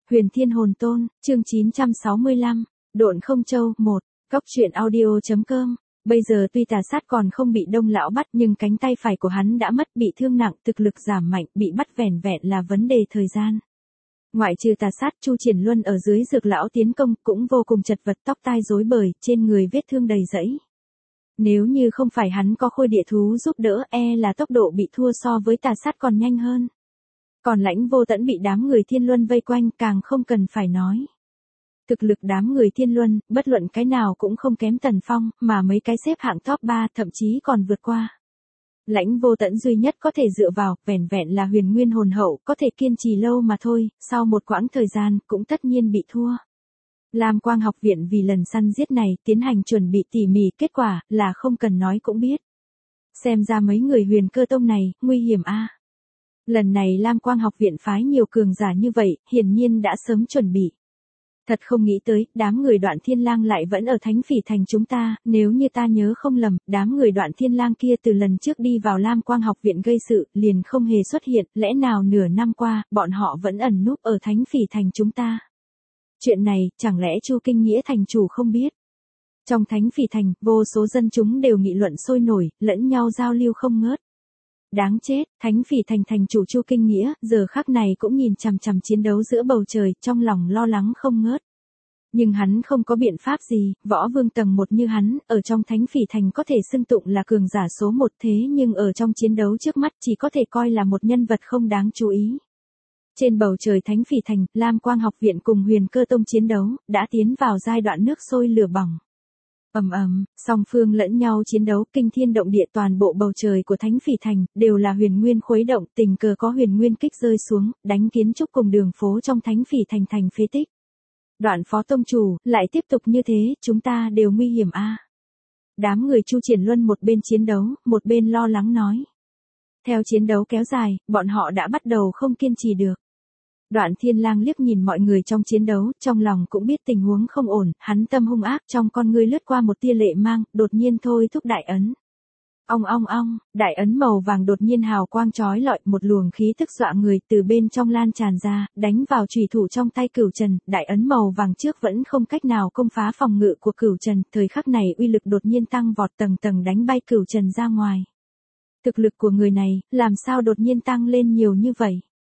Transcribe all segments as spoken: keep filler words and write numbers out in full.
Huyền Thiên Hồn Tôn, chương chín trăm sáu mươi lăm, Độn Không Châu, một, Cóc truyện audio chấm com. Bây giờ tuy Tà Sát còn không bị Đông lão bắt nhưng cánh tay phải của hắn đã mất, bị thương nặng, thực lực giảm mạnh, bị bắt vẻn vẹn là vấn đề thời gian. Ngoại trừ Tà Sát, Chu Triển Luân ở dưới Dược lão tiến công cũng vô cùng chật vật, tóc tai rối bời, trên người vết thương đầy rẫy. Nếu như không phải hắn có khôi địa thú giúp đỡ, e là tốc độ bị thua so với Tà Sát còn nhanh hơn. Còn Lãnh Vô Tẫn bị đám người Thiên Luân vây quanh càng không cần phải nói. Thực lực đám người Thiên Luân, bất luận cái nào cũng không kém Tần Phong, mà mấy cái xếp hạng top ba thậm chí còn vượt qua. Lãnh Vô Tẫn duy nhất có thể dựa vào, vẻn vẹn là Huyền Nguyên Hồn Hậu, có thể kiên trì lâu mà thôi, sau một quãng thời gian, cũng tất nhiên bị thua. Lam Quang học viện vì lần săn giết này, tiến hành chuẩn bị tỉ mỉ, kết quả, là không cần nói cũng biết. Xem ra mấy người Huyền Cơ Tông này, nguy hiểm a. À. Lần này Lam Quang học viện phái nhiều cường giả như vậy, hiển nhiên đã sớm chuẩn bị. Thật không nghĩ tới, đám người Đoạn Thiên Lang lại vẫn ở Thánh Phỉ Thành chúng ta, nếu như ta nhớ không lầm, đám người Đoạn Thiên Lang kia từ lần trước đi vào Lam Quang học viện gây sự, liền không hề xuất hiện, lẽ nào nửa năm qua, bọn họ vẫn ẩn núp ở Thánh Phỉ Thành chúng ta. Chuyện này, chẳng lẽ Chu Kinh Nghĩa thành chủ không biết? Trong Thánh Phỉ Thành, vô số dân chúng đều nghị luận sôi nổi, lẫn nhau giao lưu không ngớt. Đáng chết, Thánh Phỉ Thành thành chủ Chu Kinh Nghĩa, giờ khắc này cũng nhìn chằm chằm chiến đấu giữa bầu trời, trong lòng lo lắng không ngớt. Nhưng hắn không có biện pháp gì, võ vương tầng một như hắn, ở trong Thánh Phỉ Thành có thể xưng tụng là cường giả số một, thế nhưng ở trong chiến đấu trước mắt chỉ có thể coi là một nhân vật không đáng chú ý. Trên bầu trời Thánh Phỉ Thành, Lam Quang học viện cùng Huyền Cơ Tông chiến đấu, đã tiến vào giai đoạn nước sôi lửa bỏng. Ầm ầm, song phương lẫn nhau chiến đấu, kinh thiên động địa, toàn bộ bầu trời của Thánh Phỉ Thành đều là huyền nguyên khuấy động, tình cờ có huyền nguyên kích rơi xuống, đánh kiến trúc cùng đường phố trong Thánh Phỉ Thành thành phế tích. Đoạn Phó tông chủ, lại tiếp tục như thế, chúng ta đều nguy hiểm a. À. Đám người Chu Triển Luân một bên chiến đấu, một bên lo lắng nói. Theo chiến đấu kéo dài, bọn họ đã bắt đầu không kiên trì được. Đoạn Thiên Lang liếc nhìn mọi người trong chiến đấu, trong lòng cũng biết tình huống không ổn, hắn tâm hung ác, trong con ngươi lướt qua một tia lệ mang, đột nhiên thôi thúc đại ấn. Ong ong ong, đại ấn màu vàng đột nhiên hào quang chói lọi, một luồng khí tức dọa người từ bên trong lan tràn ra, đánh vào chùy thủ trong tay Cửu Trần, đại ấn màu vàng trước vẫn không cách nào công phá phòng ngự của Cửu Trần, thời khắc này uy lực đột nhiên tăng vọt, tầng tầng đánh bay Cửu Trần ra ngoài. Thực lực của người này, làm sao đột nhiên tăng lên nhiều như vậy?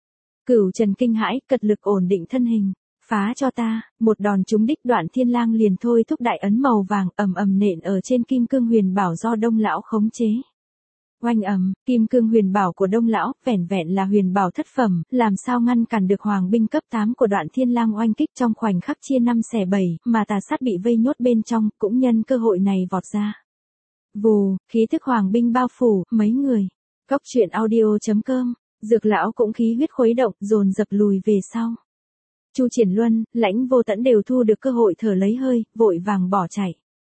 Cửu Trần kinh hãi, cật lực ổn định thân hình. Phá cho ta, một đòn trúng đích, Đoạn Thiên Lang liền thôi thúc đại ấn màu vàng, ầm ầm nện ở trên kim cương huyền bảo do Đông lão khống chế. Oanh ầm, kim cương huyền bảo của Đông lão, vẻn vẹn là huyền bảo thất phẩm, làm sao ngăn cản được hoàng binh cấp tám của Đoạn Thiên Lang oanh kích, trong khoảnh khắc chia năm xẻ bảy, mà Tà Sát bị vây nhốt bên trong, cũng nhân cơ hội này vọt ra. Vù, khí thức hoàng binh bao phủ mấy người. Cóc truyện audio chấm com. Dược lão cũng khí huyết khuấy động, dồn dập lùi về sau. Chu Triển Luân, Lãnh Vô Tẫn đều thu được cơ hội thở lấy hơi, vội vàng bỏ chạy.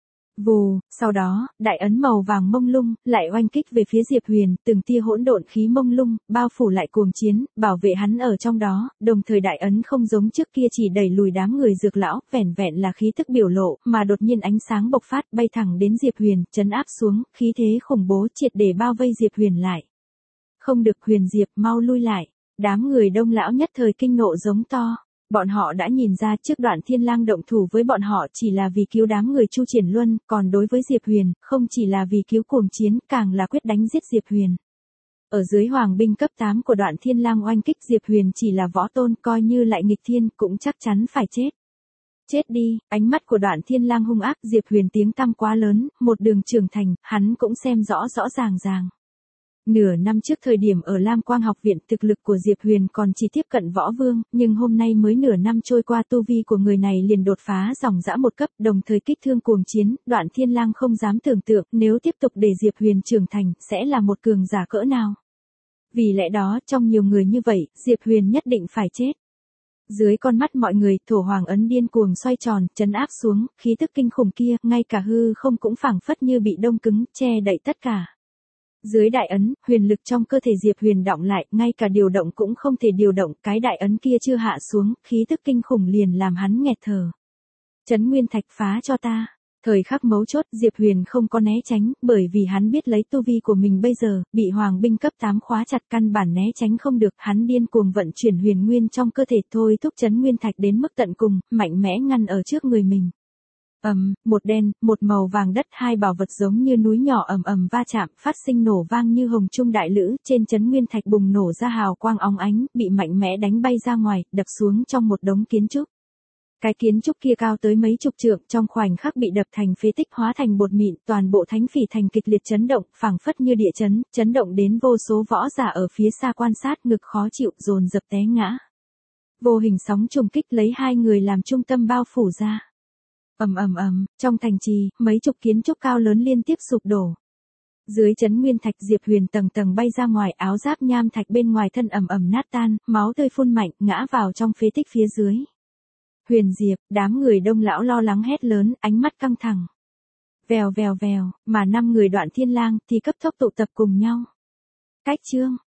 Vù, sau đó, đại ấn màu vàng mông lung, lại oanh kích về phía Diệp Huyền, từng tia hỗn độn khí mông lung, bao phủ lại cuồng chiến, bảo vệ hắn ở trong đó, đồng thời đại ấn không giống trước kia chỉ đẩy lùi đám người Dược lão, vẻn vẹn là khí tức biểu lộ, mà đột nhiên ánh sáng bộc phát, bay thẳng đến Diệp Huyền, trấn áp xuống, khí thế khủng bố triệt để bao vây Diệp Huyền lại. Không được, Huyền Diệp, mau lui lại. Đám người Đông lão nhất thời kinh nộ giống to. Bọn họ đã nhìn ra trước Đoạn Thiên Lang động thủ với bọn họ chỉ là vì cứu đám người Chu Triển Luân, còn đối với Diệp Huyền, không chỉ là vì cứu cuồng chiến, càng là quyết đánh giết Diệp Huyền. Ở dưới hoàng binh cấp tám của Đoạn Thiên Lang oanh kích, Diệp Huyền chỉ là võ tôn, coi như lại nghịch thiên, cũng chắc chắn phải chết. Chết đi, ánh mắt của Đoạn Thiên Lang hung ác, Diệp Huyền tiếng tăm quá lớn, một đường trưởng thành, hắn cũng xem rõ rõ ràng ràng. Nửa năm trước thời điểm ở Lam Quang học viện, thực lực của Diệp Huyền còn chỉ tiếp cận võ vương, nhưng hôm nay mới nửa năm trôi qua, tu vi của người này liền đột phá dòng dã một cấp, đồng thời kích thương cuồng chiến, Đoạn Thiên Lang không dám tưởng tượng, nếu tiếp tục để Diệp Huyền trưởng thành, sẽ là một cường giả cỡ nào. Vì lẽ đó, trong nhiều người như vậy, Diệp Huyền nhất định phải chết. Dưới con mắt mọi người, thổ hoàng ấn điên cuồng xoay tròn, trấn áp xuống, khí tức kinh khủng kia, ngay cả hư không cũng phảng phất như bị đông cứng, che đậy tất cả. Dưới đại ấn, huyền lực trong cơ thể Diệp Huyền đọng lại, ngay cả điều động cũng không thể điều động, cái đại ấn kia chưa hạ xuống, khí tức kinh khủng liền làm hắn nghẹt thở. Trấn Nguyên Thạch, phá cho ta. Thời khắc mấu chốt, Diệp Huyền không có né tránh, bởi vì hắn biết lấy tu vi của mình bây giờ, bị hoàng binh cấp tám khóa chặt căn bản né tránh không được, hắn điên cuồng vận chuyển huyền nguyên trong cơ thể thôi thúc chấn nguyên thạch đến mức tận cùng, mạnh mẽ ngăn ở trước người mình. Ầm, um, một đen, một màu vàng đất, hai bảo vật giống như núi nhỏ ầm ầm va chạm, phát sinh nổ vang như hồng trung đại lữ, trên chấn nguyên thạch bùng nổ ra hào quang óng ánh, bị mạnh mẽ đánh bay ra ngoài, đập xuống trong một đống kiến trúc. Cái kiến trúc kia cao tới mấy chục trượng, trong khoảnh khắc bị đập thành phế tích hóa thành bột mịn, toàn bộ thánh phỉ thành kịch liệt chấn động, phảng phất như địa chấn, chấn động đến vô số võ giả ở phía xa quan sát, ngực khó chịu, dồn dập té ngã. Vô hình sóng trùng kích lấy hai người làm trung tâm bao phủ ra. Ầm ầm ầm, trong thành trì, mấy chục kiến trúc cao lớn liên tiếp sụp đổ. Dưới chấn nguyên thạch, Diệp Huyền tầng tầng bay ra ngoài, áo giáp nham thạch bên ngoài thân ầm ầm nát tan, máu tươi phun mạnh, ngã vào trong phế tích phía dưới. Huyền Diệp, đám người Đông lão lo lắng hét lớn, ánh mắt căng thẳng. Vèo vèo vèo, mà năm người Đoạn Thiên Lang thì cấp tốc tụ tập cùng nhau. Cách chương